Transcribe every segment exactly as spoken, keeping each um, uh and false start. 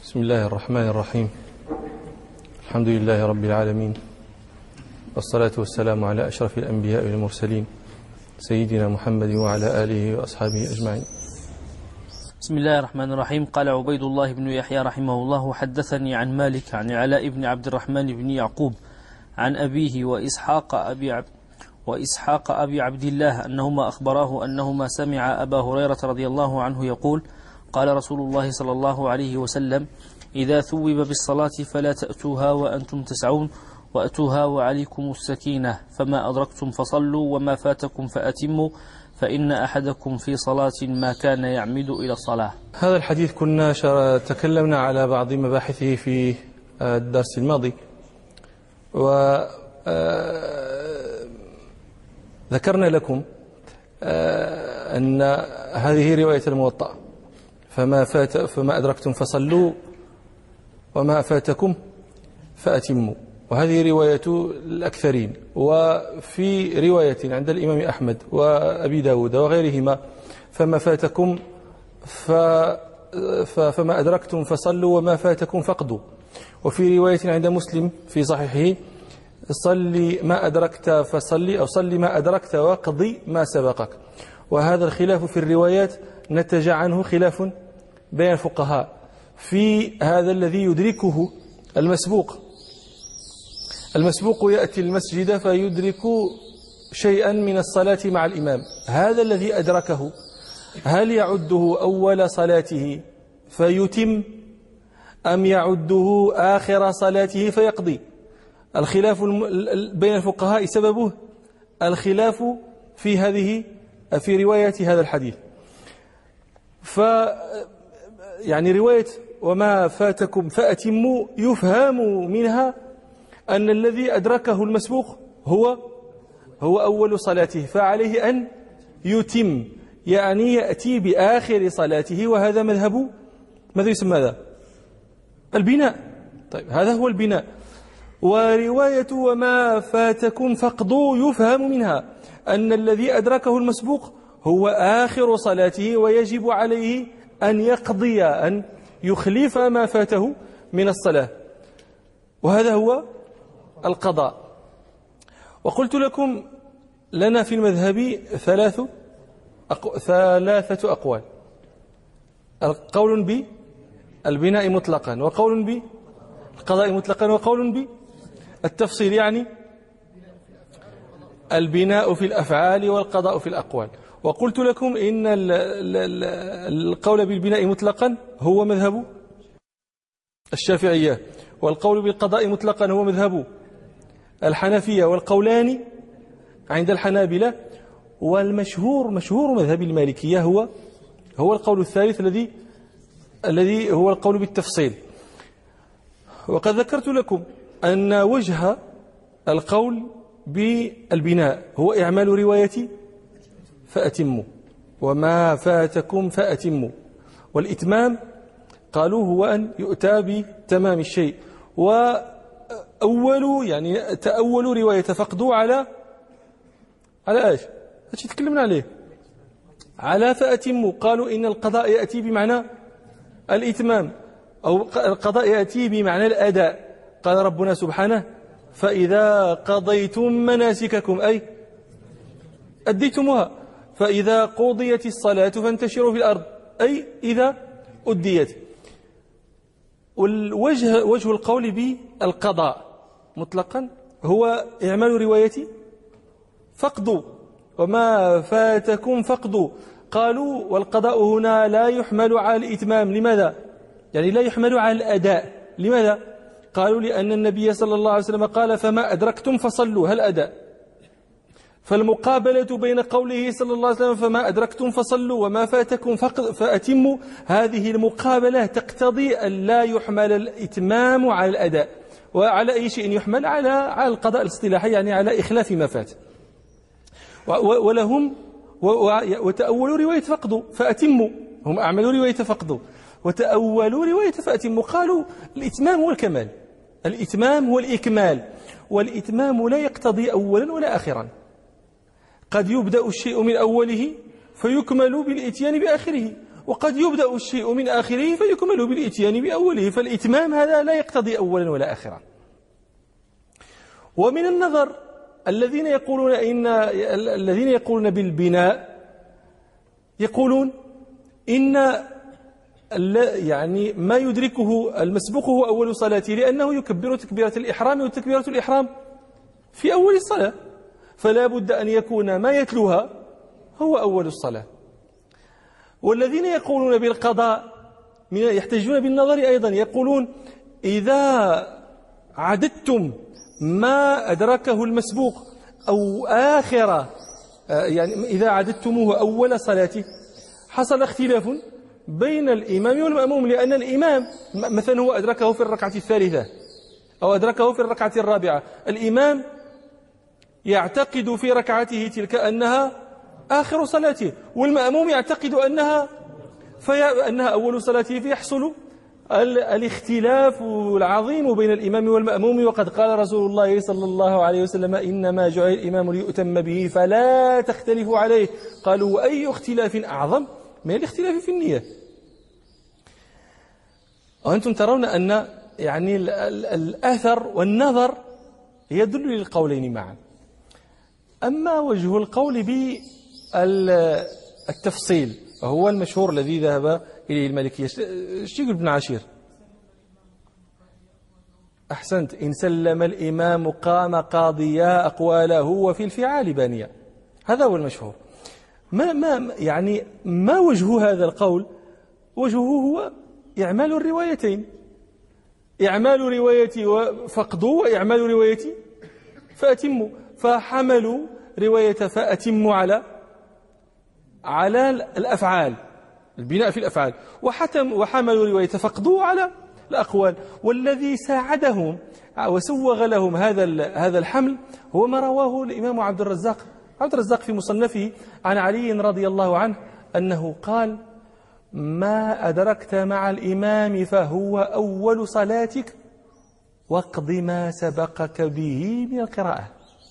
بسم الله الرحمن الرحيم. الحمد لله رب العالمين، والصلاة والسلام على أشرف الأنبياء والمرسلين سيدنا محمد وعلى آله وأصحابه أجمعين. بسم الله الرحمن الرحيم. قال عبيد الله بن يحيى رحمه الله: حدثني عن مالك عن علاء بن عبد الرحمن بن يعقوب عن أبيه وإسحاق أبي عبد وإسحاق أبي عبد الله أنهما أخبراه أنهما سمع أبا هريرة رضي الله عنه يقول: قال رسول الله صلى الله عليه وسلم: إذا ثوب بالصلاة فلا تأتوها وأنتم تسعون، وأتوها وعليكم السكينة، فما أدركتم فصلوا وما فاتكم فأتموا، فإن أحدكم في صلاة ما كان يعمد إلى الصلاة. هذا الحديث كنا تكلمنا على بعض مباحثه في الدرس الماضي، وذكرنا لكم أن هذه رواية الموطأ: فما فات فما أدركتم فصلوا وما فاتكم فأتموا، وهذه رواية الأكثرين. وفي رواية عند الإمام أحمد وأبي داود وغيرهما: فما فاتكم فما أدركتم فصلوا وما فاتكم فاقضوا. وفي رواية عند مسلم في صحيحه: صلي ما أدركت فصلي، أو صلي ما أدركت واقضي ما سبقك. وهذا الخلاف في الروايات نتج عنه خلاف بين الفقهاء في هذا الذي يدركه المسبوق. المسبوق يأتي المسجد فيدرك شيئا من الصلاة مع الإمام، هذا الذي أدركه هل يعده أول صلاته فيتم، أم يعده آخر صلاته فيقضي؟ الخلاف بين الفقهاء سببه الخلاف في هذه في رواية هذا الحديث. ف يعني رواية وما فاتكم فأتموا يفهم منها أن الذي أدركه المسبوق هو هو أول صلاته، فعليه أن يتم، يعني يأتي بآخر صلاته. وهذا مذهب ماذا يسمى هذا؟ البناء. طيب، هذا هو البناء. ورواية وما فاتكم فاقضوا يفهم منها أن الذي أدركه المسبوق هو آخر صلاته، ويجب عليه أن يقضي، أن يخلف ما فاته من الصلاة، وهذا هو القضاء. وقلت لكم لنا في المذهب ثلاث أقو... ثلاثة أقوال: قول بالبناء مطلقا، وقول بالقضاء مطلقا، وقول بالتفصيل، يعني البناء في الأفعال والقضاء في الأقوال. وقلت لكم إن القول بالبناء مطلقا هو مذهب الشافعية، والقول بالقضاء مطلقا هو مذهب الحنفية، والقولان عند الحنابلة. والمشهور مشهور مذهب المالكية هو هو القول الثالث الذي الذي هو القول بالتفصيل. وقد ذكرت لكم أن وجه القول بالبناء هو إعمال رواية فأتموا وما فاتكم فأتموا، والإتمام قالوا هو أن يؤتى بتمام الشيء. وأول يعني تأول رواية فقدوا على على ايش؟ ايش تكلمنا عليه؟ على فأتموا. قالوا إن القضاء يأتي بمعنى الإتمام، أو القضاء يأتي بمعنى الأداء. قال ربنا سبحانه: فإذا قضيتم مناسككم، أي أديتموها. فإذا قضيت الصلاة فانتشروا في الأرض، أي إذا أديت. والوجه وجه القول بالقضاء مطلقا هو إعمال رواية فقدوا وما فاتكم فقدوا. قالوا والقضاء هنا لا يحمل على الإتمام. لماذا؟ يعني لا يحمل على الأداء. لماذا؟ قالوا لأن النبي صلى الله عليه وسلم قال: فما أدركتم فصلوا، هل أداء؟ فالمقابلة بين قوله صلى الله عليه وسلم: فما أدركتم فصلوا وما فاتكم فأتموا، هذه المقابلة تقتضي أن لا يحمل الإتمام على الأداء. وعلى أي شيء يحمل؟ على على القضاء الاصطلاحي، يعني على إخلاف ما فات. ولهم وتأولوا رواية فقدوا فأتموا، هم أعملوا رواية فقدوا وتأولوا رواية فأتموا. قالوا الإتمام هو الكمال، الإتمام هو الإكمال، والإتمام لا يقتضي أولا ولا آخرا. قد يبدأ الشيء من أوله فيكمل بالإتيان بآخره، وقد يبدأ الشيء من آخره فيكمل بالإتيان بأوله، فالإتمام هذا لا يقتضي أولا ولا آخرا. ومن النظر الذين يقولون إن الذين يقولون بالبناء يقولون إن يعني ما يدركه المسبوق هو أول صلاته، لأنه يكبر تكبيرة الإحرام، وتكبيرة الإحرام في أول الصلاة، فلا بد أن يكون ما يتلوها هو أول الصلاة. والذين يقولون بالقضاء يحتجون بالنظر أيضا، يقولون إذا عددتم ما أدركه المسبوق أو آخر، يعني إذا عددتموه أول صلاته حصل اختلاف بين الإمام والمأموم، لأن الإمام مثلا هو أدركه في الركعة الثالثة أو أدركه في الركعة الرابعة، الإمام يعتقد في ركعته تلك أنها آخر صلاته، والمأموم يعتقد أنها أنها أول صلاته، فيحصل الاختلاف العظيم بين الإمام والمأموم. وقد قال رسول الله صلى الله عليه وسلم: إنما جعل الإمام ليؤتم به فلا تختلفوا عليه. قالوا: أي اختلاف أعظم من الاختلاف في النية؟ وأنتم ترون أن يعني الأثر والنظر يدل للقولين معا. أما وجه القول بالتفصيل هو المشهور الذي ذهب إليه المالكية. ايش يقول ابن عاشير؟ أحسنت، إن سلم الإمام قام قاضيا أقواله وفي الفعال بانيا، هذا هو المشهور. ما ما يعني ما وجه هذا القول؟ وجهه هو إعمال الروايتين، إعمال روايتي وفقدوا وإعمال روايتي فأتموا، فحملوا رواية فأتموا على على الأفعال، البناء في الأفعال، وحتم وحملوا رواية فقدوا على الأقوال. والذي ساعدهم وسوغ لهم هذا هذا الحمل هو ما رواه الإمام عبد الرزاق عبد الرزاق في مصنفه عن علي رضي الله عنه أنه قال: ما أدركت مع الإمام فهو أول صلاتك واقض ما سبقك به من القراءة.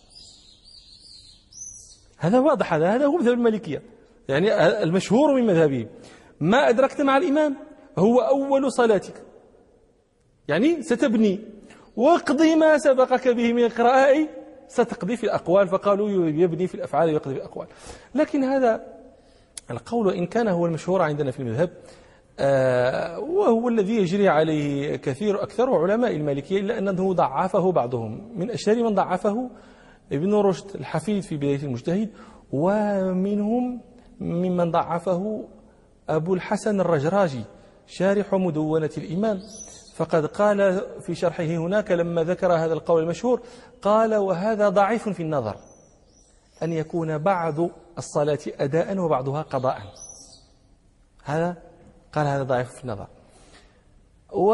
هذا واضح، هذا هذا هو مذهب المالكية، يعني المشهور من مذهبه: ما أدركت مع الإمام هو أول صلاتك، يعني ستبني، واقضي ما سبقك به من القراءة، ستقضي في الأقوال. فقالوا يبني في الأفعال ويقضي في الأقوال. لكن هذا القول إن كان هو المشهور عندنا في المذهب آه وهو الذي يجري عليه كثير أكثر علماء المالكية، إلا أنه ضعفه بعضهم. من أشهر من ضعفه ابن رشد الحفيد في بداية المجتهد، ومنهم ممن ضعفه أبو الحسن الرجراجي شارح مدونة الإمام، فقد قال في شرحه هناك لما ذكر هذا القول المشهور قال: وهذا ضعيف في النظر، أن يكون بعض الصلاة أداء وبعضها قضاء. هذا قال هذا ضعيف في النظر. و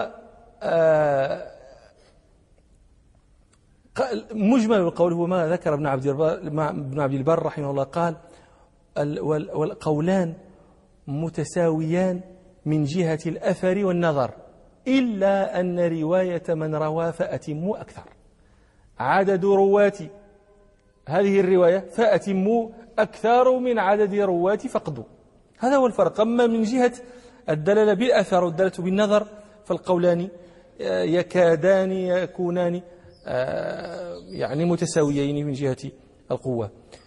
مجمل القول هو ما ذكر ابن عبد البر ابن عبد البر رحمه الله، قال: والقولان متساويان من جهة الأثر والنظر، إلا أن رواية من روى فأتموا أكثر. عدد رواة هذه الرواية فأتموا أكثر من عدد رواة فقدوا، هذا هو الفرق. أما من جهة الدلالة بالأثر والدلالة بالنظر فالقولان يكادان يكونان يعني متساويين من جهة القوة.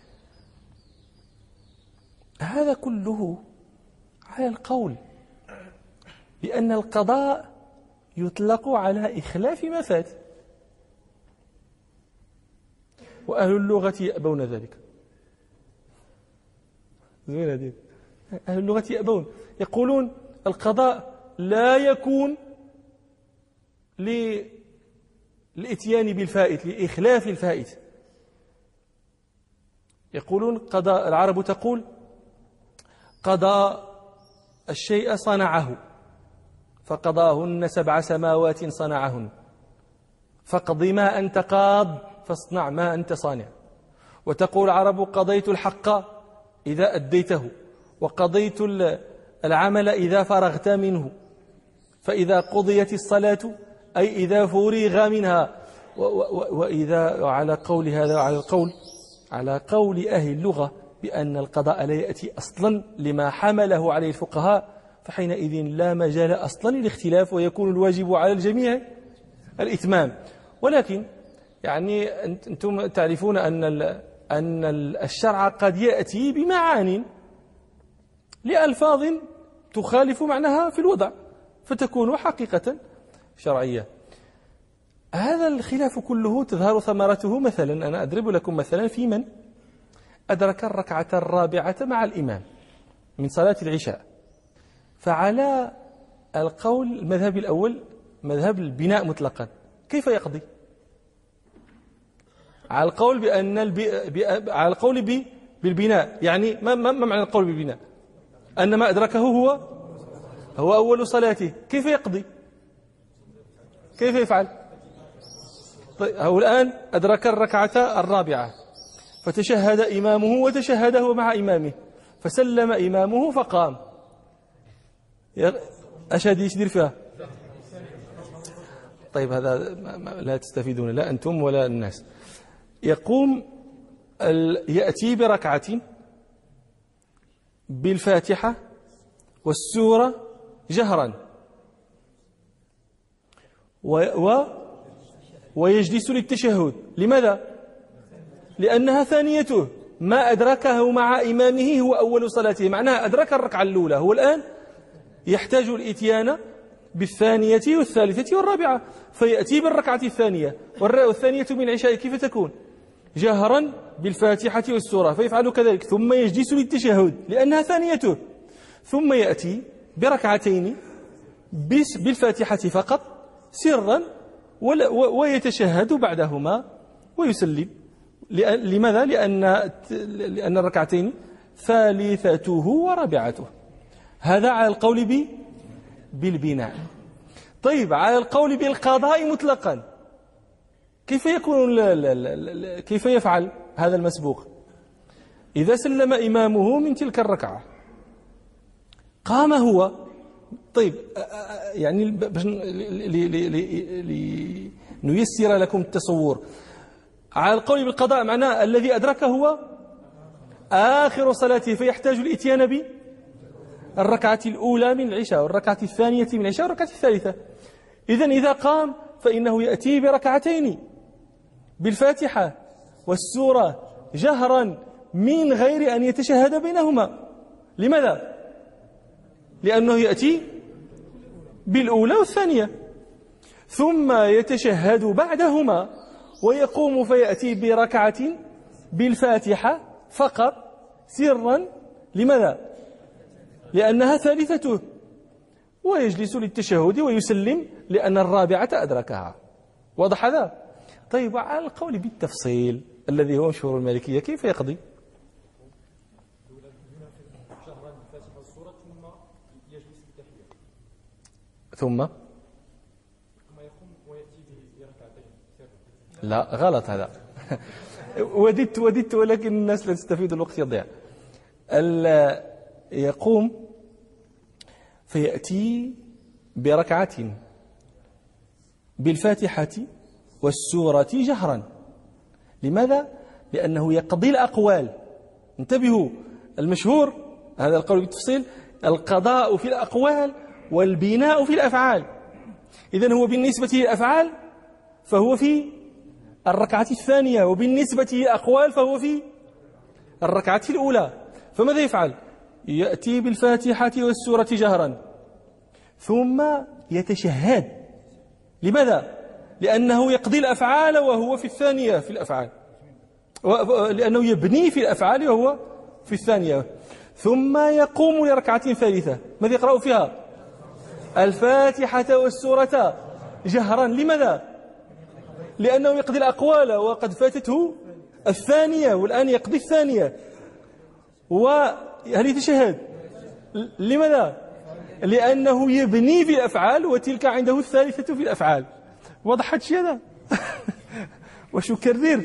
هذا كله على القول بأن القضاء يطلق على إخلاف ما فات، وأهل اللغة يأبون ذلك. أهل اللغة يأبون، يقولون القضاء لا يكون للإتيان بالفائت، لإخلاف الفائت. يقولون قضاء، العرب تقول: قضى الشيء صنعه، فقضاهن سبع سماوات صنعهن، فاقض ما أنت قاض فاصنع ما أنت صانع. وتقول العرب: قضيت الحق إذا أديته، وقضيت العمل إذا فرغت منه، فإذا قضيت الصلاة أي إذا فرغ منها. وإذا على قول هذا على القول على قول أهل اللغة بأن القضاء لا يأتي أصلا لما حمله عليه الفقهاء، فحينئذ لا مجال أصلا للاختلاف ويكون الواجب على الجميع الإتمام. ولكن يعني أنتم تعرفون أن أن الشرع قد يأتي بمعان لألفاظ تخالف معناها في الوضع فتكون حقيقة شرعية. هذا الخلاف كله تظهر ثمرته، مثلا أنا أضرب لكم مثلا في من أدرك الركعة الرابعة مع الإمام من صلاة العشاء، فعلى القول المذهب الأول مذهب البناء مطلقا كيف يقضي؟ على القول بأن البي... ب... على القول ب... بالبناء، يعني ما... ما معنى القول بالبناء؟ أن ما أدركه هو هو أول صلاته، كيف يقضي؟ كيف يفعل؟ طيب هو الآن أدرك الركعة الرابعة فتشهد إمامه وتشهد هو مع إمامه، فسلم إمامه فقام. أشهد يشدير فيها؟ طيب هذا لا تستفيدون لا أنتم ولا الناس. يقوم يأتي بركعة بالفاتحة والسورة جهرا و و ويجلس للتشهد. لماذا؟ لأنها ثانيته، ما أدركه مع إمامه هو أول صلاته، معناها أدرك الركعة الأولى، هو الآن يحتاج الإتيان بالثانية والثالثة والرابعة، فيأتي بالركعة الثانية والثانية من العشاء كيف تكون؟ جهرا بالفاتحة والسورة، فيفعل كذلك، ثم يجلس للتشهد لأنها ثانيته، ثم يأتي بركعتين بالفاتحة فقط سرا ويتشهد بعدهما ويسلم. لماذا؟ لأن لأن الركعتين ثالثته ورابعته. هذا على القول ب بالبناء. طيب على القول بالقضاء مطلقا كيف يكون لا لا لا كيف يفعل هذا المسبوق؟ إذا سلم إمامه من تلك الركعة قام هو، طيب يعني باش لنيسر لكم التصور، على القول بالقضاء معناه الذي أدركه هو آخر صلاته فيحتاج الإتيان به الركعة الأولى من العشاء والركعة الثانية من العشاء والركعة الثالثة. إذن إذا قام فإنه يأتي بركعتين بالفاتحة والسورة جهرا من غير أن يتشهد بينهما. لماذا؟ لأنه يأتي بالأولى والثانية ثم يتشهد بعدهما ويقوم فيأتي بركعة بالفاتحة فقط سرا. لماذا؟ لأنها ثالثته، ويجلس للتشهد ويسلم لأن الرابعة أدركها. واضح هذا؟ طيب على القول بالتفصيل الذي هو مشهور المالكية كيف يقضي؟ ثم لا غلط هذا وددت وددت ولكن الناس لا تستفيد، الوقت يضيع. يقوم فيأتي بركعة بالفاتحة والسورة جهرا. لماذا؟ لأنه يقضي الأقوال. انتبهوا، المشهور هذا القول بالتفصيل القضاء في الأقوال والبناء في الأفعال. إذن هو بالنسبة للأفعال فهو في الركعة الثانية، وبالنسبة للأقوال فهو في الركعة الأولى. فماذا يفعل؟ يأتي بالفاتحة والسورة جهرا ثم يتشهد. لماذا؟ لأنه يقضي الأفعال وهو في الثانية في الأفعال، لأنه يبني في الأفعال وهو في الثانية، ثم يقوم لركعة ثالثة. ماذا يقرأ فيها؟ الفاتحة والسورة جهرا. لماذا؟ لأنه يقضي الأقوال وقد فاتته الثانية والآن يقضي الثانية. وهل يتشهد؟ لماذا؟ لأنه يبني في الأفعال وتلك عنده الثالثة في الأفعال. وضحت شيء هذا؟ وش أكرر؟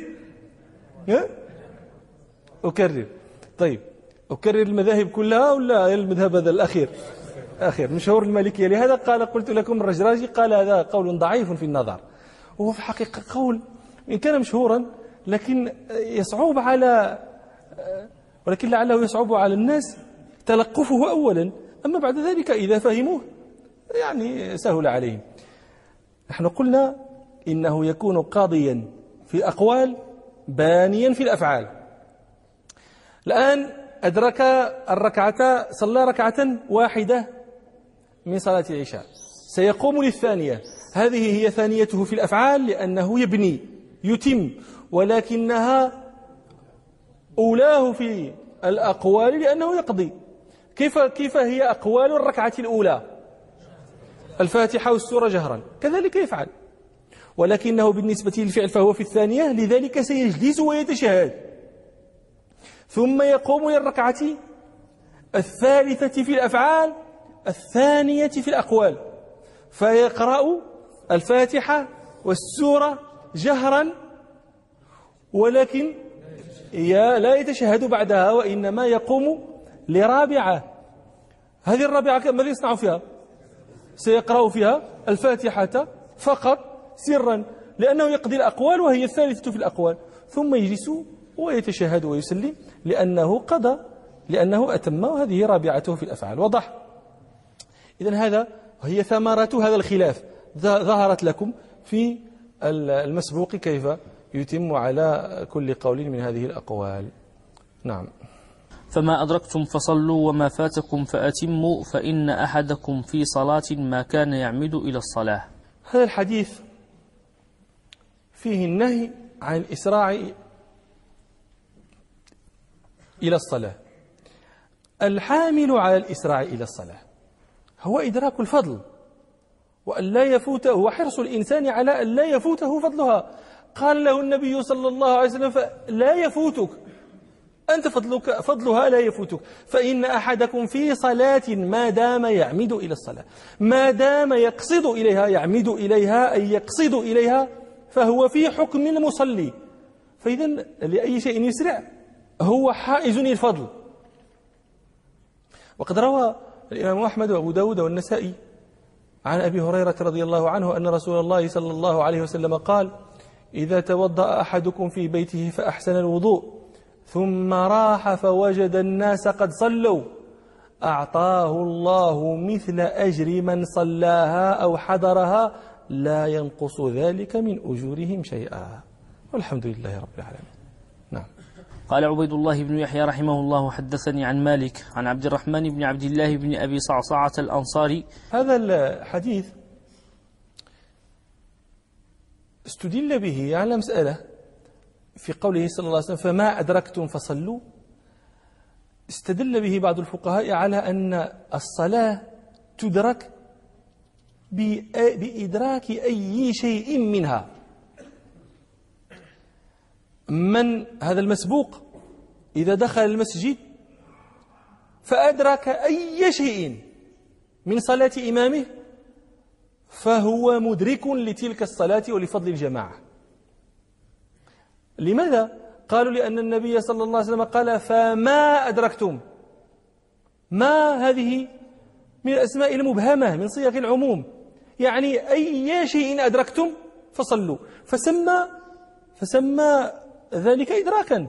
أكرر. طيب أكرر المذاهب كلها ولا المذهب هذا الأخير؟ أخير مشهور المالكية. لهذا قال قلت لكم الرجراجي قال هذا قول ضعيف في النظر، وهو في الحقيقة قول إن كان مشهورا لكن يصعب على ولكن لعله يصعب على الناس تلقفه أولا، أما بعد ذلك إذا فهموه يعني سهل عليهم. نحن قلنا إنه يكون قاضيا في الأقوال بانيا في الأفعال. الآن أدرك الركعة، صلى ركعة واحدة من صلاة العشاء، سيقوم للثانية. هذه هي ثانيته في الأفعال لأنه يبني يتم، ولكنها أولاه في الأقوال لأنه يقضي. كيف كيف هي أقوال الركعة الأولى؟ الفاتحة والسورة جهرا، كذلك يفعل، ولكنه بالنسبة للفعل فهو في الثانية، لذلك سيجلس ويتشهد، ثم يقوم للركعة الثالثة في الأفعال، الثانية في الأقوال، فيقرأ الفاتحة والسورة جهرا، ولكن لا يتشهد بعدها، وإنما يقوم لرابعة. هذه الرابعة ماذا يصنع فيها؟ سيقرأ فيها الفاتحة فقط سرا، لأنه يقضي الأقوال وهي الثالثة في الأقوال، ثم يجلس ويتشهد ويسلم لأنه قضى، لأنه أتم، وهذه رابعته في الأفعال. وضح؟ إذن هذا هي ثمرة هذا الخلاف، ظهرت لكم في المسبوق كيف يتم على كل قول من هذه الأقوال. نعم. فما أدركتم فصلوا وما فاتكم فأتموا فإن أحدكم في صلاة ما كان يعمد إلى الصلاة. هذا الحديث فيه النهي عن الإسراع إلى الصلاة. الحامل على الإسراع إلى الصلاة هو إدراك الفضل، وأن لا يفوته، وحرص الإنسان على أن لا يفوته فضلها. قال له النبي صلى الله عليه وسلم لا يفوتك أنت فضلك، فضلها لا يفوتك، فإن أحدكم في صلاة ما دام يعمد إلى الصلاة، ما دام يقصد إليها، يعمد إليها أي يقصد إليها، فهو في حكم المصلي. فإذا لأي شيء يسرع هو حائز الفضل. وقد روى الإمام أحمد وأبو داود والنسائي عن أبي هريرة رضي الله عنه أن رسول الله صلى الله عليه وسلم قال: إذا توضأ أحدكم في بيته فأحسن الوضوء ثم راح فوجد الناس قد صلوا أعطاه الله مثل أجر من صلاها أو حضرها لا ينقص ذلك من أجورهم شيئا، والحمد لله رب العالمين. نعم. قال عبيد الله بن يحيى رحمه الله: حدثني عن مالك عن عبد الرحمن بن عبد الله بن أبي صعصعة الأنصاري. هذا الحديث استدل به على مسألة في قوله صلى الله عليه وسلم: فما أدركتم فصلوا. استدل به بعض الفقهاء على أن الصلاة تدرك بإدراك أي شيء منها. من هذا المسبوق إذا دخل المسجد فأدرك أي شيء من صلاة إمامه فهو مدرك لتلك الصلاة ولفضل الجماعة. لماذا؟ قالوا لأن النبي صلى الله عليه وسلم قال: فما أدركتم. ما هذه من الأسماء المبهمة من صيغ العموم، يعني أي شيء أدركتم فصلوا، فسمى فسمى ذلك إدراكا.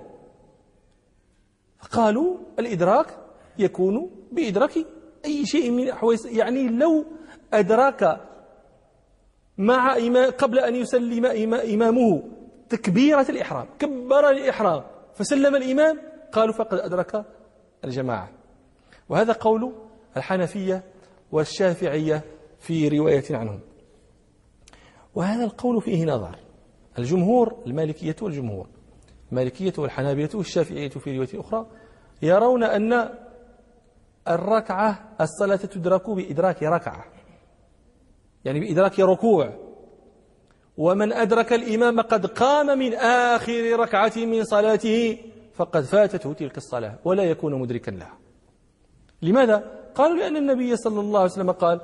قالوا الإدراك يكون بإدراك أي شيء من أحوال، يعني لو أدرك مع إمام قبل أن يسلم إمامه تكبيرة الإحرام، كبر الإحرام فسلم الإمام، قالوا فقد أدرك الجماعة. وهذا قول الحنفية والشافعية في رواية عنهم، وهذا القول فيه نظر. الجمهور، المالكية والجمهور، المالكية والحنابلة والشافعية في رواية أخرى، يرون أن الركعة الصلاة تدرك بإدراك ركعة، يعني بإدراك ركوع. ومن أدرك الإمام قد قام من آخر ركعة من صلاته فقد فاتته تلك الصلاة ولا يكون مدركا لها. لماذا؟ قالوا لأن النبي صلى الله عليه وسلم قال: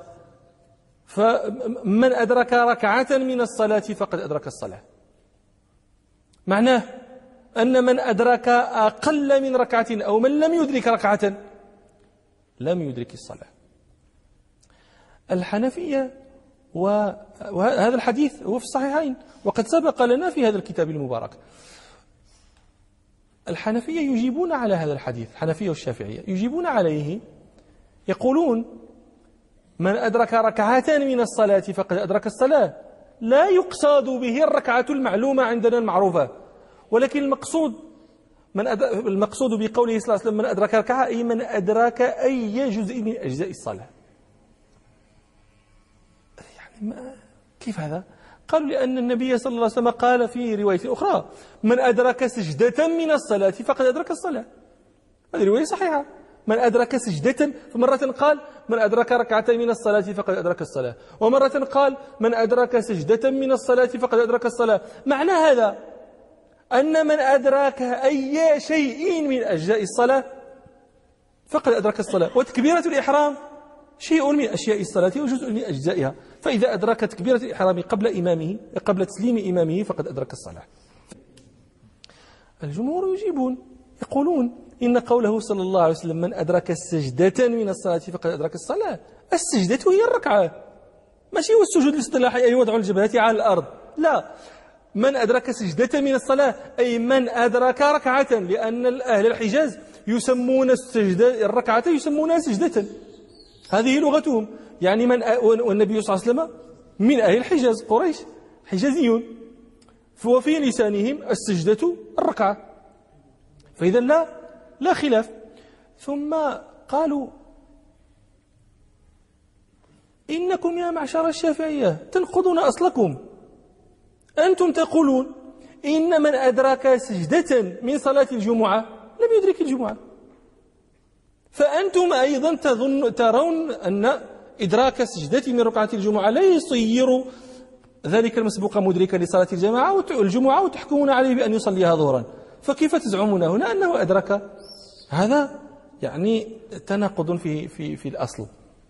فمن أدرك ركعة من الصلاة فقد أدرك الصلاة. معناه أن من أدرك أقل من ركعة أو من لم يدرك ركعة لم يدرك الصلاة. الحنفية، وهذا الحديث هو في الصحيحين وقد سبق لنا في هذا الكتاب المبارك. الحنفية يجيبون على هذا الحديث، الحنفية والشافعية يجيبون عليه، يقولون من أدرك ركعتان من الصلاة فقد أدرك الصلاة، لا يقصد به الركعة المعلومة عندنا المعروفة، ولكن المقصود من أد... المقصود بقوله صلى الله عليه وسلم من أدرك ركعة أي من أدرك أي جزء من أجزاء الصلاة. يعني ما... كيف هذا؟ قالوا لأن النبي صلى الله عليه وسلم قال في رواية أخرى من أدرك سجدة من الصلاة فقد أدرك الصلاة. هذه رواية صحيحة، من أدرك سجدة، فمرة قال من أدرك ركعتين من الصلاة فقد أدرك الصلاة، ومرة قال من أدرك سجدة من الصلاة فقد أدرك الصلاة. معنى هذا أن من أدرك أي شيء من أجزاء الصلاة فقد أدرك الصلاة، وتكبيرة الإحرام شيء من أشياء الصلاة وجزء من أجزائها، فإذا أدرك تكبيرة الإحرام قبل إمامه قبل تسليم إمامه فقد أدرك الصلاة. الجمهور يجيبون يقولون إن قوله صلى الله عليه وسلم من أدرك السجدة من الصلاة فقد أدرك الصلاة، السجدة هي الركعة، ماشي هو السجود الاصطلاحي أي وضع الجبهة على الأرض، لا، من أدرك سجدة من الصلاة أي من أدرك ركعة، لأن أهل الحجاز يسمون السجدة الركعة يسمونها سجدة، هذه لغتهم، يعني من والنبي صلى الله عليه وسلم من أهل الحجاز، قريش حجازيون، وفي لسانهم السجدة الركعة، فإذا لا لا خلاف. ثم قالوا إنكم يا معشر الشافعية تنقضون أصلكم، أنتم تقولون إن من أدرك سجدة من صلاة الجمعة لم يدرك الجمعة، فأنتم أيضا تظن ترون أن إدراك سجدة من ركعة الجمعة لا يصير ذلك المسبوق مدركا لصلاة الجماعة والجمعة وتحكمون عليه بأن يصليها ظهرا، فكيف تزعمون هنا أنه أدرك؟ هذا يعني تناقض في في في الأصل.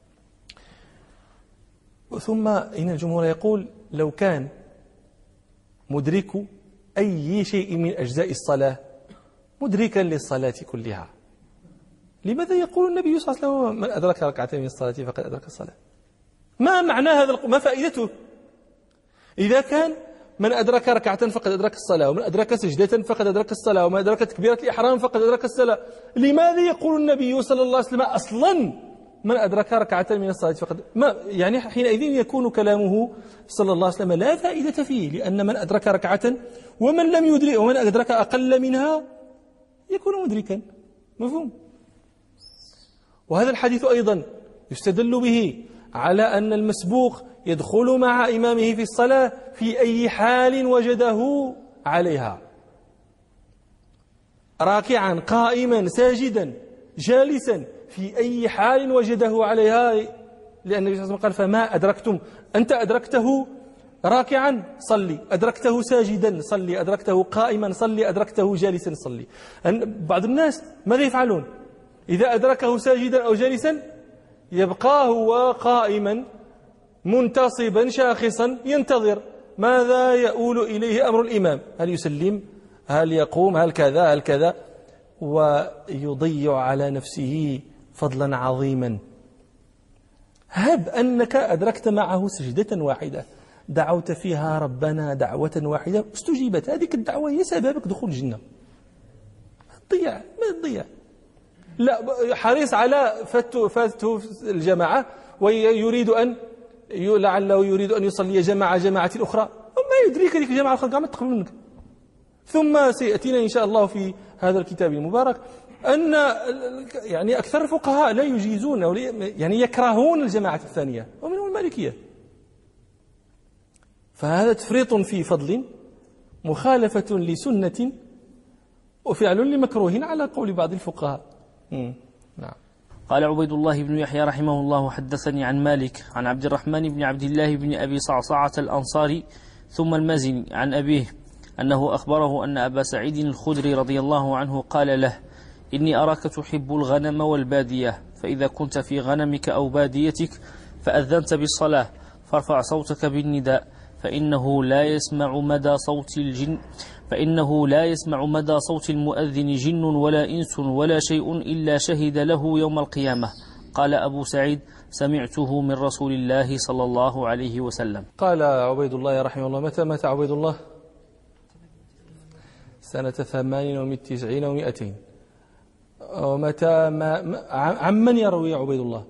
ثم إن الجمهور يقول لو كان مدرك أي شيء من أجزاء الصلاة مدركا للصلاة كلها، لماذا يقول النبي صلى الله عليه وسلم من أدرك ركعتين من الصلاة فقد أدرك الصلاة؟ ما معنى هذا؟ ما فائدته؟ إذا كان من أدرك ركعة فقد أدرك الصلاة، ومن أدرك سجدة فقد أدرك الصلاة، ومن أدرك تكبيرة الإحرام فقد أدرك الصلاة، لماذا يقول النبي صلى الله عليه وسلم أصلا من أدرك ركعة من الصلاة فقد ما يعني حينئذ يكون كلامه صلى الله عليه وسلم لا فائدة فيه، لأن من أدرك ركعة ومن لم يدرك ومن أدرك أقل منها يكون مدركا، مفهوم؟ وهذا الحديث أيضا يستدل به على أن المسبوق يدخل مع إمامه في الصلاة في أي حال وجده عليها، راكعا قائما ساجدا جالسا، في أي حال وجده عليها، لأن النبي صلى الله عليه وسلم قال فما أدركتم، أنت أدركته راكعا صلي، أدركته ساجدا صلي، أدركته قائما صلي، أدركته جالسا صلي. بعض الناس ماذا يفعلون؟ إذا أدركه ساجدا أو جالسا يبقى هو قائما منتصبا شاخصا ينتظر ماذا يؤول إليه أمر الإمام، هل يسلم، هل يقوم، هل كذا هل كذا، ويضيع على نفسه فضلا عظيما. هب أنك أدركت معه سجدة واحدة دعوت فيها ربنا دعوة واحدة استجيبت، هذه الدعوة هي سببك دخول الجنة، تضيع ما تضيع، لا حريص على فاتته الجماعة ويريد أن لعله يريد أن يصلي جماعة جماعة الأخرى، وما يدريك هذيك الجماعة الأخرى قامت تقبل منك. ثم سيأتينا إن شاء الله في هذا الكتاب المبارك أن يعني أكثر الفقهاء لا يجيزون يعني يكرهون الجماعة الثانية ومنهم المالكية، فهذا تفريط في فضل، مخالفة لسنة، وفعل لمكروه على قول بعض الفقهاء. نعم. قال عبيد الله بن يحيى رحمه الله حدثني عن مالك عن عبد الرحمن بن عبد الله بن أبي صعصعة الأنصاري ثم المازني عن أبيه أنه أخبره أن أبا سعيد الخدري رضي الله عنه قال له إني أراك تحب الغنم والبادية، فإذا كنت في غنمك أو باديتك فأذنت بالصلاة فارفع صوتك بالنداء، فإنه لا يسمع مدى صوت الجن فإنه لا يسمع مدى صوت المؤذن جن ولا إنس ولا شيء إلا شهد له يوم القيامة. قال أبو سعيد سمعته من رسول الله صلى الله عليه وسلم. قال عبيد الله رحمه الله متى مات عبيد الله؟ سنة ثمان وتسعين ومئتين. ومتى ما عن من يروي عبيد الله؟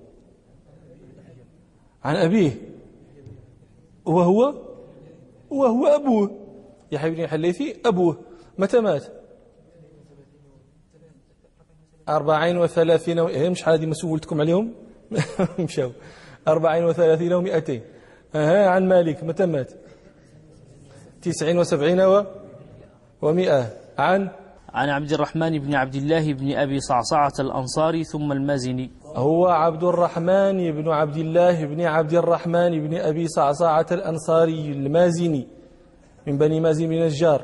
عن أبيه وهو وهو أبوه يحيى بن الحليثي أبوه. متى مات؟ أربعين وثلاثين و... مش حالة دي ما سولتكم عليهم مشاو أربعين وثلاثين ومئتين. أه عن مالك متى مات؟ تسعين وسبعين و... ومئة. عن عن عبد الرحمن بن عبد الله بن أبي صعصعة الأنصاري ثم المازني. هو عبد الرحمن بن عبد الله بن عبد الرحمن بن أبي صعصعة الأنصاري المازني من بني مازن بن نجار،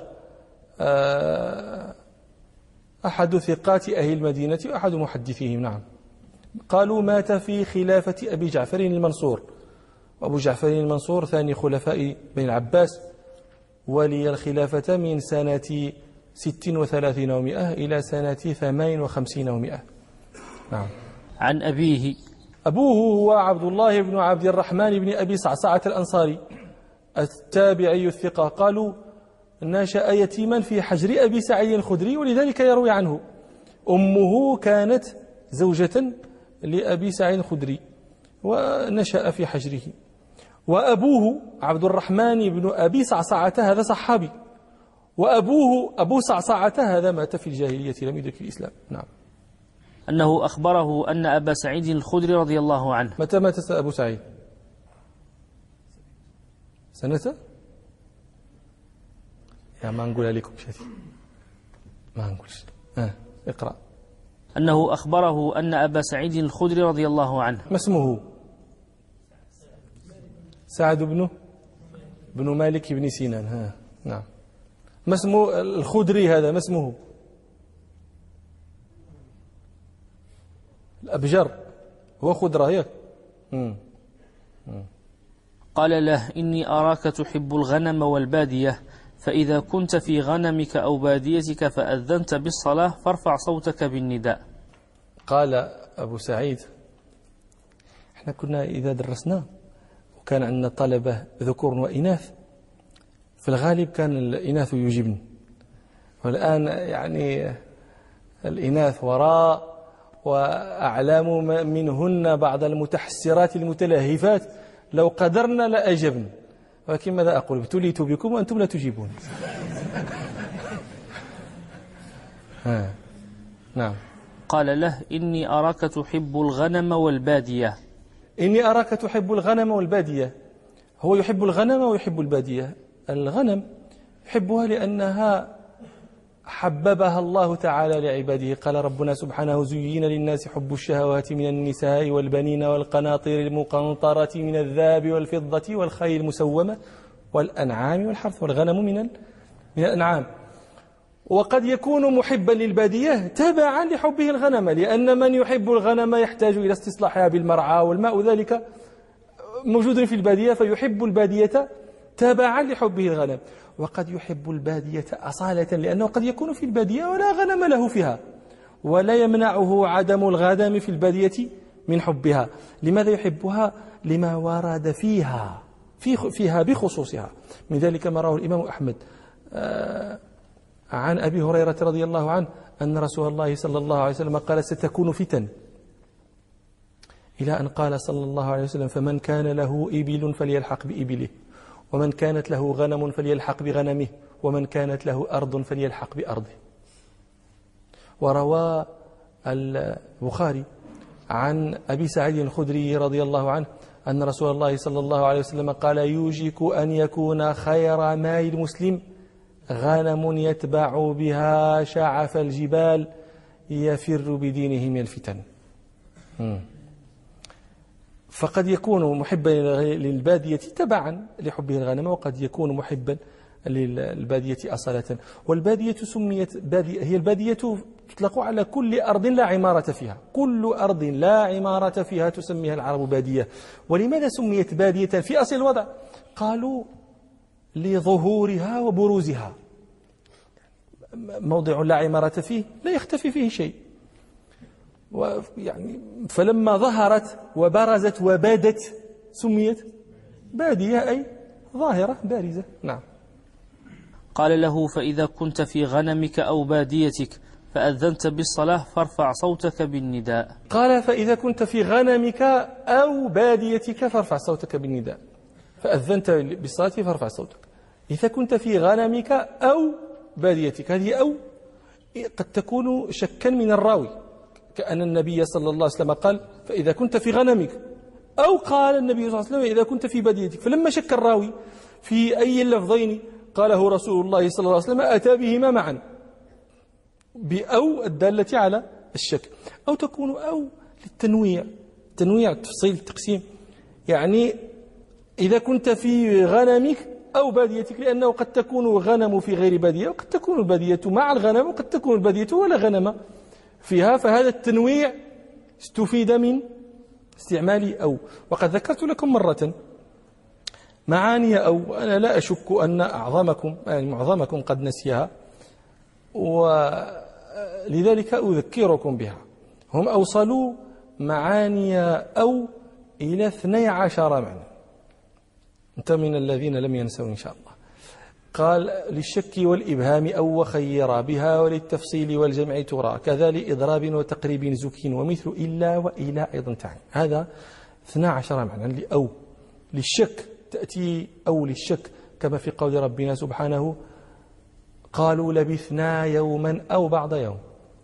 أحد ثقات أهل المدينة وأحد محدثيهم. نعم. قالوا مات في خلافة أبي جعفر المنصور، وأبو جعفر المنصور ثاني خلفاء بني العباس، ولي الخلافة من سنة ست وثلاثين ومئة إلى سنة ثمان وخمسين ومئة. نعم. عن أبيه. أبوه هو عبد الله بن عبد الرحمن بن أبي صعصعة الأنصاري التابعي الثقة. قالوا نشأ يتيما في حجر أبي سعيد الخدري ولذلك يروي عنه. أمه كانت زوجة لأبي سعيد الخدري ونشأ في حجره. وأبوه عبد الرحمن بن أبي صعصعة هذا صحابي، وأبوه أبو صعصعة هذا مات في الجاهلية لم يدرك الإسلام. نعم. أنه أخبره أن أبا سعيد الخدري رضي الله عنه. متى مات أبو سعيد؟ سنة يا ما نقولها لكم شيء ما نقولش. آه. اقرأ. أنه أخبره أن أبا سعيد الخدري رضي الله عنه. ما اسمه؟ سعد بن بن مالك بن سنان. ها. نعم. ما اسمه الخدري هذا؟ ما اسمه؟ الأبجر هو خضرة هي. قال له إني أراك تحب الغنم والبادية، فإذا كنت في غنمك أو باديتك فأذنت بالصلاة فارفع صوتك بالنداء. قال أبو سعيد احنا كنا إذا درسنا وكان عندنا طلبة ذكور وإناث في الغالب كان الإناث يجبن، والآن يعني الإناث وراء وأعلام منهن بعض المتحسرات المتلهفات لو قدرنا لأجبن، ولكن ماذا أقول؟ ابتليت بكم وأنتم لا تجيبون. ها. نعم. قال له إني أراك تحب الغنم والبادية. إني أراك تحب الغنم والبادية. هو يحب الغنم ويحب البادية. الغنم يحبها لأنها حببها الله تعالى لعباده. قال ربنا سبحانه زين للناس حب الشهوات من النساء والبنين والقناطير المقنطرة من الذهب والفضة والخيل المسومة والأنعام والحرث. والغنم من من الأنعام. وقد يكون محبا للبادية تبعا لحبه الغنم، لأن من يحب الغنم يحتاج إلى استصلاحها بالمرعى والماء، ذلك موجود في البادية فيحب البادية تبعا لحبه الغنم. وقد يحب البادية أصالة لأنه قد يكون في البادية ولا غنم له فيها، ولا يمنعه عدم الغنم في البادية من حبها. لماذا يحبها؟ لما ورد فيها في فيها بخصوصها. من ذلك ما رواه الإمام أحمد عن أبي هريرة رضي الله عنه أن رسول الله صلى الله عليه وسلم قال ستكون فتن، إلى أن قال صلى الله عليه وسلم فمن كان له إبل فليلحق بإبله، ومن كانت له غنم فليلحق بغنمه، ومن كانت له أرض فليلحق بأرضه. وروى البخاري عن أبي سعيد الخدري رضي الله عنه أن رسول الله صلى الله عليه وسلم قال يوشك أن يكون خير مال المسلم غنم يتبع بها شعف الجبال يفر بدينه من الفتن. فقد يكون محبا للبادية تبعا لحبه الغنم، وقد يكون محبا للبادية أصالة. والبادية سميت بادية، هي البادية تطلق على كل أرض لا عمارة فيها، كل أرض لا عمارة فيها تسميها العرب بادية. ولماذا سميت بادية في أصل الوضع؟ قالوا لظهورها وبروزها. موضع لا عمارة فيه لا يختفي فيه شيء، ويعني فلما ظهرت وبرزت وبادت سميت بادية، أي ظاهرة بارزة. نعم. قال له: فإذا كنت في غنمك أو باديتك فأذنت بالصلاة فارفع صوتك بالنداء. قال: فإذا كنت في غنمك أو باديتك فارفع صوتك بالنداء. فأذنت بالصلاة فارفع صوتك. إذا كنت في غنمك أو باديتك، هذه أو قد تكون شكا من الراوي، كأن النبي صلى الله عليه وسلم قال: فإذا كنت في غنمك، أو قال النبي صلى الله عليه وسلم: إذا كنت في باديتك. فلما شك الراوي في أي اللفظين قاله رسول الله صلى الله عليه وسلم أتى بهما معا، بأو الدالة على الشك. أو تكون أو للتنويع، تنويع التفصيل التقسيم، يعني إذا كنت في غنمك أو باديتك، لأنه قد تكون الغنم في غير بادية، وقد تكون البادية مع الغنم، وقد تكون البادية ولا غنم فيها. فهذا التنويع استفيد من استعمال أو. وقد ذكرت لكم مرة معاني أو، أنا لا أشك أن أعظمكم يعني معظمكم قد نسيها، ولذلك أذكركم بها. هم أوصلوا معاني أو إلى اثني عشر معنى. أنت من الذين لم ينسوا إن شاء الله. قال: للشك والإبهام أو وخير بها، وللتفصيل والجمع ترى، كذا لإضراب وتقريب زك، ومثل إلا وإلى أيضا تعني. هذا اثني عشر معنى لأو. للشك تأتي أو للشك كما في قول ربنا سبحانه: قالوا لبثنا يوما أو بعض يوم.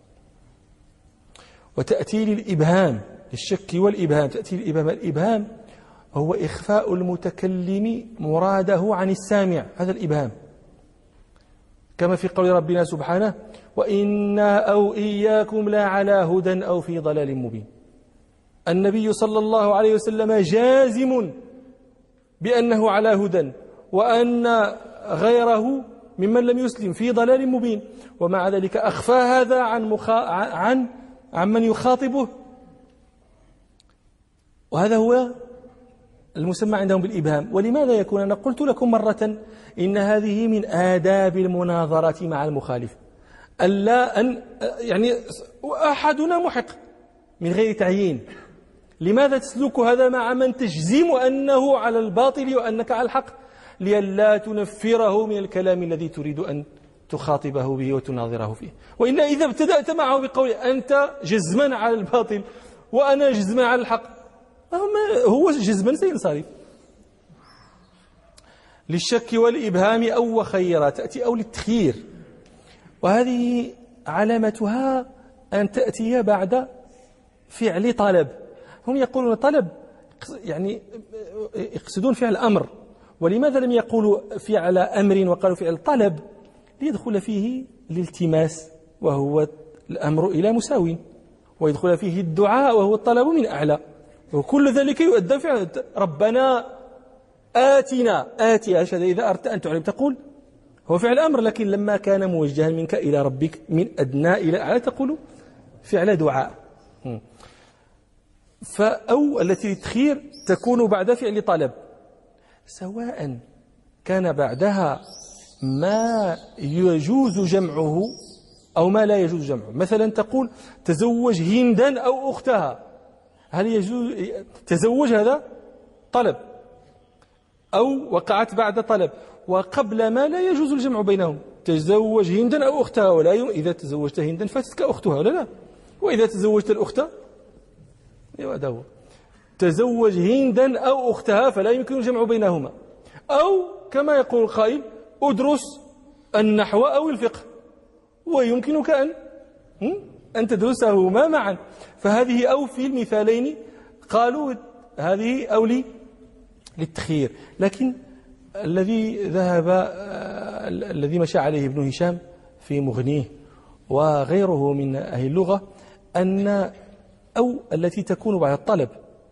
وتأتي للإبهام، للشك والإبهام تأتي للإبهام. الإبهام هو إخفاء المتكلم مراده عن السامع، هذا الإبهام، كما في قول ربنا سبحانه: وإنا أو إياكم لا على هدى أو في ضلال مبين. النبي صلى الله عليه وسلم جازم بأنه على هدى، وأن غيره ممن لم يسلم في ضلال مبين، ومع ذلك أخفى هذا عن مخا... عن عن من يخاطبه. وهذا هو المسمى عندهم بالإبهام. ولماذا يكون؟ أنا قلت لكم مرة إن هذه من آداب المناظرة مع المخالف، ألا أن يعني أحدنا محق من غير تعيين. لماذا تسلك هذا مع من تجزم أنه على الباطل وأنك على الحق؟ لئلا تنفره من الكلام الذي تريد أن تخاطبه به وتناظره فيه. وإلا إذا ابتدأت معه بقول أنت جزما على الباطل وأنا جزما على الحق، هو جزما سينصرف. للشك والإبهام أو وخيرا تأتي أو للتخيير، وهذه علامتها أن تأتي بعد فعل طلب. هم يقولون طلب يعني يقصدون فعل أمر. ولماذا لم يقولوا فعل أمر وقالوا فعل طلب؟ ليدخل فيه الالتماس وهو الأمر إلى مساوي، ويدخل فيه الدعاء وهو الطلب من أعلى، وكل ذلك يؤدى فعل ربنا آتنا آتي. هذا إذا أردت أن تعلم تقول هو فعل أمر، لكن لما كان موجها منك إلى ربك من أدنى إلى أعلى تقول فعل دعاء. فأو التي تخير تكون بعد فعل طلب، سواء كان بعدها ما يجوز جمعه أو ما لا يجوز جمعه. مثلا تقول تزوج هندا أو أختها، هل يجوز تزوج؟ هذا طلب، أو وقعت بعد طلب وقبل ما لا يجوز الجمع بينهم. تزوج هندا أو أختها، ولا يوم إذا تزوجت هندا فاتتك أختها، ولا لا؟ وإذا تزوجت الأخت هذا هو تزوج هندا أو أختها فلا يمكن الجمع بينهما. أو كما يقول القائل أدرس النحو أو الفقه، ويمكنك أن أن تدرسهما معا. فهذه أو في المثالين قالوا هذه أو لي للتخيير. لكن الذي ذهب الذي مشى عليه ابن هشام في مغنيه وغيره من أهل اللغة أن أو التي تكون بعد الطلب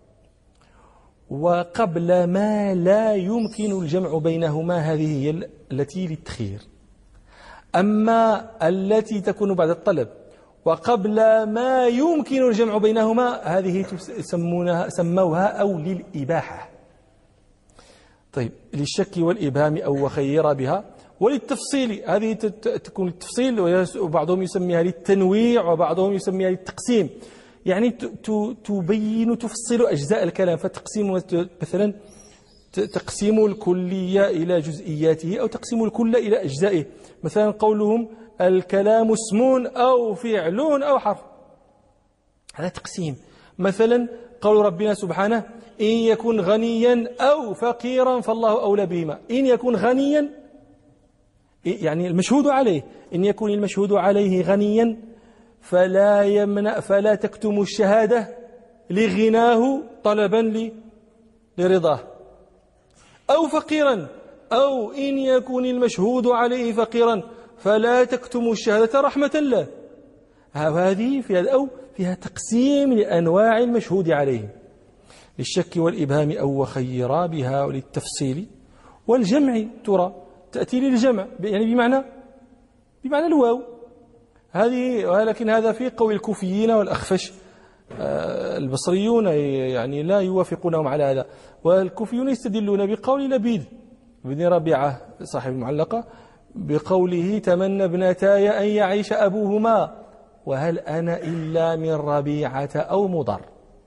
وقبل ما لا يمكن الجمع بينهما هذه هي التي للتخيير. أما التي تكون بعد الطلب وقبل ما يمكن الجمع بينهما هذه يسمونها سموها أو للإباحة. طيب، للشك والإبهام أو وخير بها. وللتفصيل هذه تكون التفصيل، وبعضهم يسميها للتنويع وبعضهم يسميها للتقسيم، يعني تبين تفصل أجزاء الكلام. فتقسيم مثلا تقسيم الكلية إلى جزئياته أو تقسيم الكل إلى أجزائه. مثلا قولهم الكلام اسم أو فعل أو حرف، هذا تقسيم. مثلا قول ربنا سبحانه إن يكن غنيا أو فقيرا فالله أولى بهما. إن يكن غنيا يعني المشهود عليه، إن يكن المشهود عليه غنيا فلا يمنع فلا تكتم الشهادة لغناه طلبا لرضاه. أو فقيرا، أو إن يكن المشهود عليه فقيرا فلا تكتم الشهادة رحمة الله. هذه فيها أو فيها تقسيم لأنواع المشهود عليه، للشك والإبهام أو وخيرا بها وللتفصيل والجمع. ترى تأتي للجمع يعني بمعنى بمعنى الواو هذه، ولكن هذا في قول الكوفيين والأخفش. البصريون يعني لا يوافقونهم على هذا، والكوفيون يستدلون بقول لبيد بن ربيعة صاحب المعلقة بقوله تمنى ابنتاي أن يعيش أبوهما وهل أنا إلا من ربيعة أو مضر.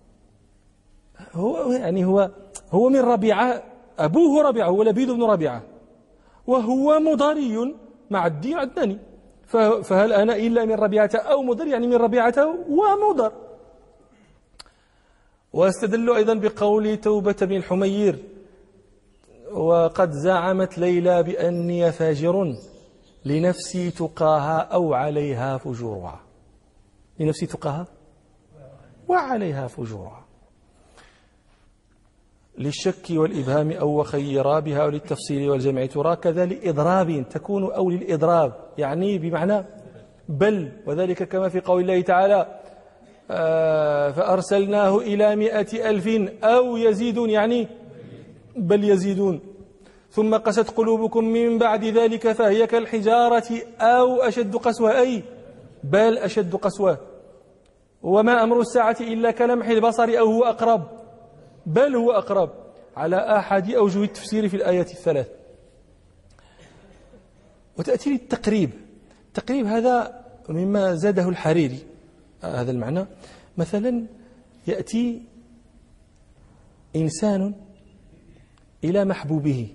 هو يعني هو هو من ربيعة، أبوه ربيعة، هو لبيد بن ربيعة، وهو مضري مع الدين عدناني، فهل أنا إلا من ربيعة أو مضر يعني من ربيعة ومضر. واستدلوا أيضا بقول توبة بن الحمير وقد زعمت ليلى بأني فاجر لنفسي تقاها أو عليها فجورها. لنفسي تقاها وعليها فجورها، للشك والإبهام أو وخيرا بها وللتفصيل والجمع ترى كذا لإضراب تكون أو للإضراب يعني بمعنى بل، وذلك كما في قول الله تعالى آه فأرسلناه إلى مئة ألف أو يزيدون يعني بل يزيدون. ثم قست قلوبكم من بعد ذلك فهي كالحجارة أو أشد قسوة أي بل أشد قسوة. وما أمر الساعة إلا كلمح البصر أو هو أقرب بل هو أقرب، على أحد أوجه التفسير في الآيات الثلاث. وتأتي للتقريب، التقريب هذا مما زاده الحريري هذا المعنى. مثلا يأتي إنسان إلى محبوبه،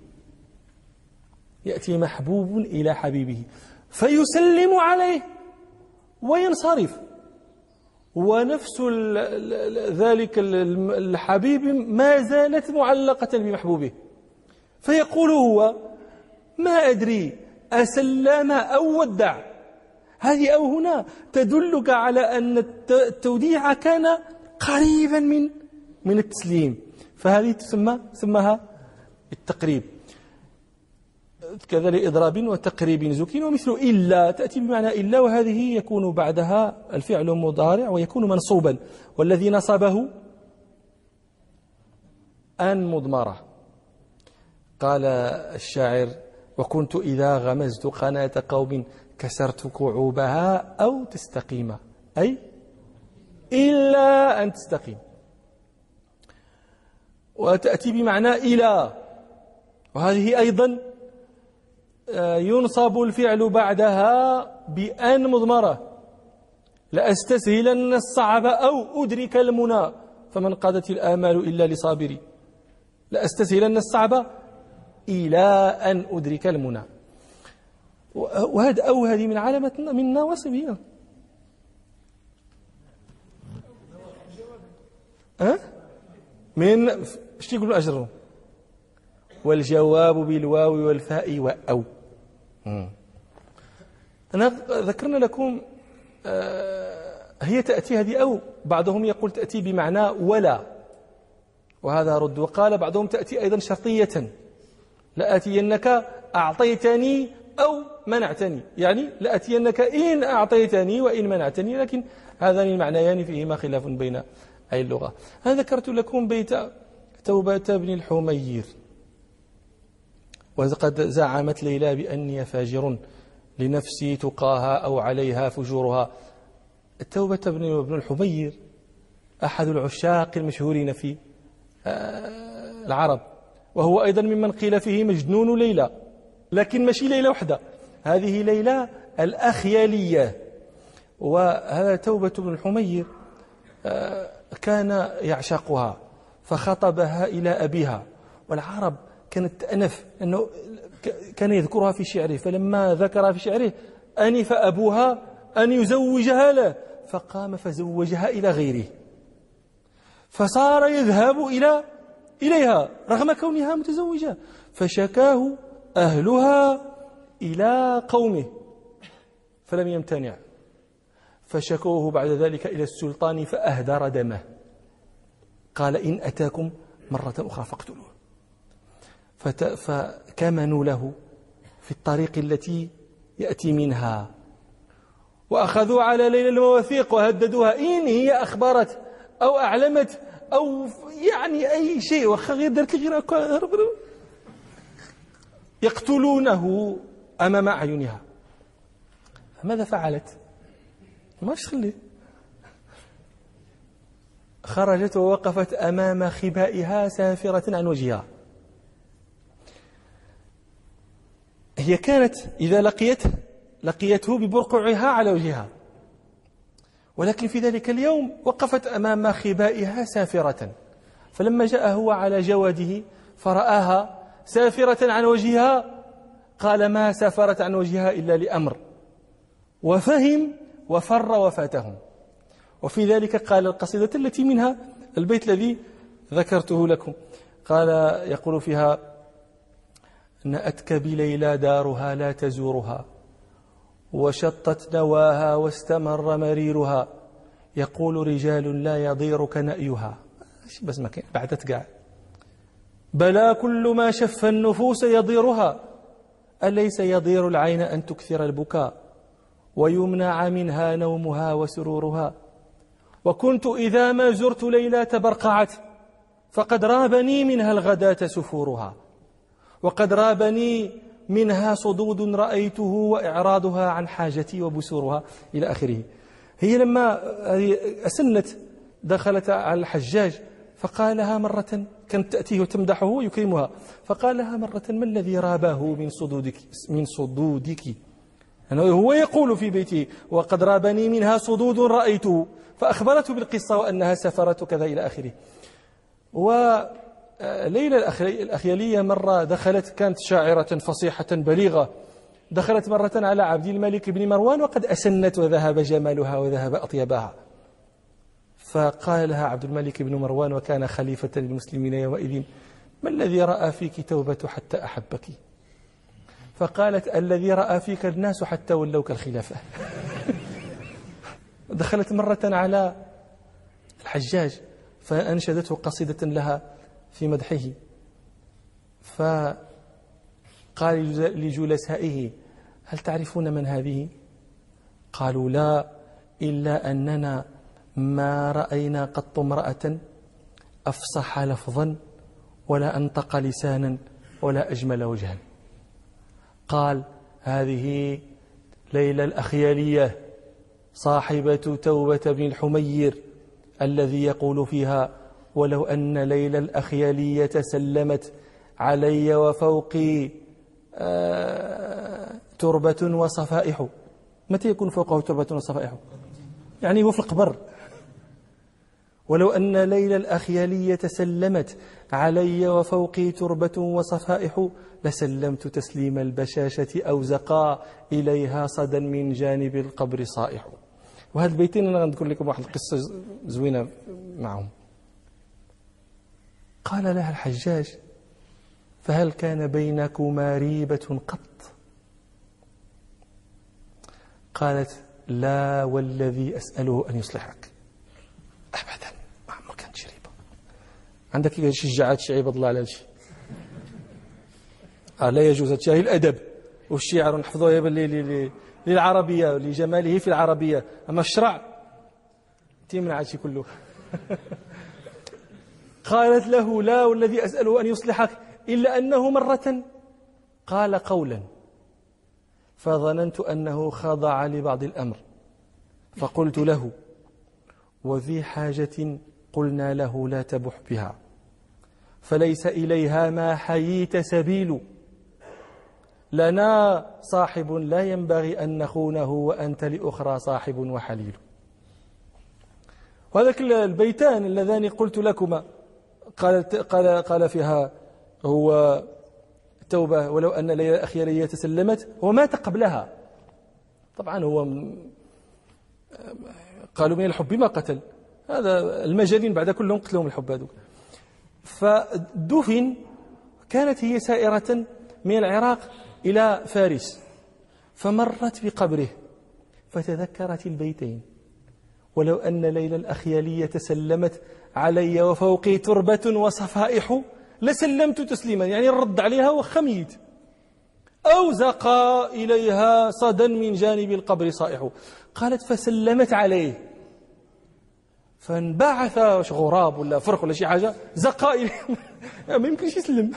يأتي محبوب إلى حبيبه فيسلم عليه وينصرف، ونفس ذلك الحبيب ما زالت معلقة بمحبوبه، فيقول هو ما أدري أسلم أو ودع. هذه أو هنا تدلك على أن التوديع كان قريبا من من التسليم، فهذه تسمى سمها التقريب. كذا لإضراب وتقريب زكين. ومثل إلا تأتي بمعنى إلا، وهذه يكون بعدها الفعل مضارع ويكون منصوبا، والذي نصبه أن مضمرة. قال الشاعر وكنت إذا غمزت قناة قوم كسرت كعوبها أو تستقيم أي إلا أن تستقيم. وتأتي بمعنى إلى، وهذه أيضا ينصب الفعل بعدها بأن مضمرة. لأستسهلن الصعب أو أدرك المنى فمن قادت الآمال إلا لصابري. لأستسهلن الصعب إلى أن أدرك المنى. وهذا أو هذه من علامة من نواصب هنا. أه؟ من ايش يقولوا أجرهم؟ والجواب بالواو والفاء وأو. أنا ذكرنا لكم آه هي تأتي هذه أو، بعضهم يقول تأتي بمعنى ولا، وهذا رد. وقال بعضهم تأتي أيضا شرطية، لآتينك أعطيتني أو منعتني، يعني لآتينك إن أعطيتني وإن منعتني، لكن هذان المعنيان فيهما خلاف بين أي اللغة. أنا ذكرت لكم بيت توبة بن الحمير وقد زعمت ليلى بأني فاجر لنفسي تقاها أو عليها فجورها. التوبة بن الحمير أحد العشاق المشهورين في العرب، وهو أيضا ممن قيل فيه مجنون ليلى، لكن ماشي ليلى وحده، هذه ليلى الأخيالية. وهذا توبة بن الحمير كان يعشقها فخطبها إلى أبيها والعرب كانت تأنف أنه كان يذكرها في شعره، فلما ذكرها في شعره أنف أبوها أن يزوجها له، فقام فزوجها إلى غيره، فصار يذهب إلى إليها رغم كونها متزوجة، فشكاه أهلها إلى قومه فلم يمتنع، فشكوه بعد ذلك إلى السلطان فأهدر دمه، قال إن أتاكم مرة أخرى فاقتلوه. فكمنوا له في الطريق التي يأتي منها، وأخذوا على ليلى المواثيق وهددوها إن هي أخبرت أو أعلمت أو يعني أي شيء وخير درك غير يقتلونه أمام أعينها. فماذا فعلت؟ ما تخلي، خرجت ووقفت أمام خبائها سافرة عن وجهها. هي كانت إذا لقيته لقيته ببرقعها على وجهها، ولكن في ذلك اليوم وقفت أمام خبائها سافرة، فلما جاء هو على جواده فرآها سافرة عن وجهها قال ما سافرت عن وجهها إلا لأمر، وفهم وفر وفاتهم. وفي ذلك قال القصيدة التي منها البيت الذي ذكرته لكم، قال يقول فيها نأتك بليلى دارها لا تزورها، وشطت نواها واستمر مريرها، يقول رجال لا يضيرك نأيها. بس ما كان بعد تقع بلا كل ما شف النفوس يضيرها، أليس يضير العين أن تكثر البكاء ويمنع منها نومها وسرورها. وكنت إذا ما زرت ليلى تبرقعت، فقد رابني منها الغداة سفورها، وقد رابني منها صدود رأيته وإعراضها عن حاجتي وبسورها إلى آخره. هي لما أسنت دخلت على الحجاج فقال لها مرة، كانت تأتيه وتمدحه يكرمها، فقال لها مرة ما الذي رابه من صدودك من صدودك يعني هو يقول في بيته وقد رابني منها صدود رأيته، فأخبرته بالقصة وأنها سفرت كذا إلى آخره. وليلى الأخيلية مرة دخلت، كانت شاعرة فصيحة بليغة، دخلت مرة على عبد الملك بن مروان وقد أسنت وذهب جمالها وذهب أطيبها، فقال لها عبد الملك بن مروان وكان خليفة للمسلمين يومئذ ما الذي رأى فيك توبة حتى أحبك؟ فقالت الذي رأى فيك الناس حتى ولوك الخلافة. دخلت مرة على الحجاج فأنشدته قصيدة لها في مدحه، فقال لجلسائه هل تعرفون من هذه؟ قالوا لا، إلا أننا ما رأينا قط امرأة أفصح لفظا ولا أنطق لسانا ولا أجمل وجها. قال هذه ليلى الأخيالية صاحبة توبة بن الحمير الذي يقول فيها ولو أن ليلى الأخيالية سلمت علي وفوقي آه تربة وصفائح. متى يكون فوقه تربة وصفائح؟ يعني هو في القبر. ولو أن ليلى الأخيالية سلمت علي وفوقي تربة وصفائح لسلمت تسليم البشاشة أو زقا إليها صدا من جانب القبر صائح. وهذا البيتين أنا غنذكر لكم واحد القصة زوينة معهم. قال لها الحجاج فهل كان بينكما ريبة قط؟ قالت لا والذي أسأله أن يصلحك. أبدا ما كانت ريبة. عندك شجاعات شي عباد الله على هذا الشيء. آه لا يجوز هذا الشيء. الأدب والشعر نحفظوه للعربية لجماله في العربية، أما الشرع تمنع هذا كله. قالت له لا والذي أسأله أن يصلحك إلا أنه مرة قال قولا فظننت أنه خضع لبعض الأمر فقلت له وذي حاجة قلنا له لا تبح بها فليس إليها ما حييت سبيل لنا صاحب لا ينبغي أن نخونه وأنت لأخرى صاحب وحليل. وهذاك البيتان اللذان قلت لكما قال, قال, قال فيها هو التوبة ولو أن ليلى أخي ليلى تسلمت، هو مات قبلها. طبعا هو قالوا من الحب ما قتل، هذا المجانين بعد كلهم قتلهم الحب هذوك. فدفن، كانت هي سائرة من العراق إلى فارس، فمرت بقبره فتذكرت البيتين: ولو أن ليلى الأخيالية تسلمت علي وفوقي تربة وصفائح لسلمت تسليما، يعني رد عليها وخميت، أو زقى إليها صدا من جانب القبر صائح. قالت: فسلمت عليه، فانبعث غراب ولا فرخ ولا شي حاجة زقى إليها ما يمكنش يسلم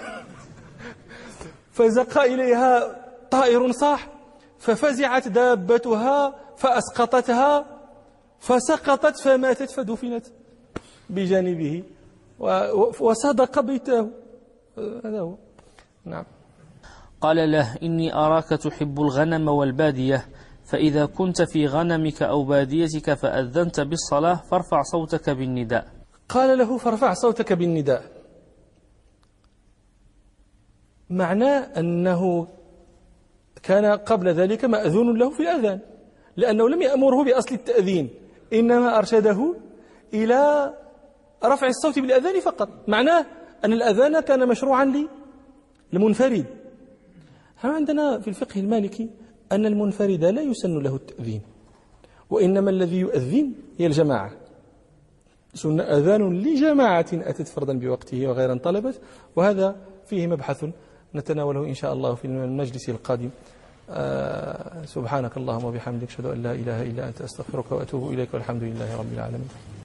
فزقى إليها طائر صاح، ففزعت دابتها فأسقطتها فسقطت فماتت فدفنت بجانبه وصدق بيته. هذا هو. نعم. قال له: إني أراك تحب الغنم والبادية، فإذا كنت في غنمك أو باديتك فأذنت بالصلاة فارفع صوتك بالنداء. قال له: فارفع صوتك بالنداء، معناه أنه كان قبل ذلك مأذون له في الأذان، لأنه لم يأمره بأصل التأذين، إنما أرشده إلى رفع الصوت بالأذان فقط. معناه أن الأذان كان مشروعا للمنفرد. عندنا في الفقه المالكي أن المنفرد لا يسن له التأذين، وإنما الذي يؤذن هي الجماعة. سن أذان لجماعة أتت فردا بوقته وغيرا طلبت، وهذا فيه مبحث نتناوله إن شاء الله في المجلس القادم. آه سبحانك اللهم وبحمدك، أشهد أن لا إله إلا أنت، أستغفرك وأتوب إليك، والحمد لله رب العالمين.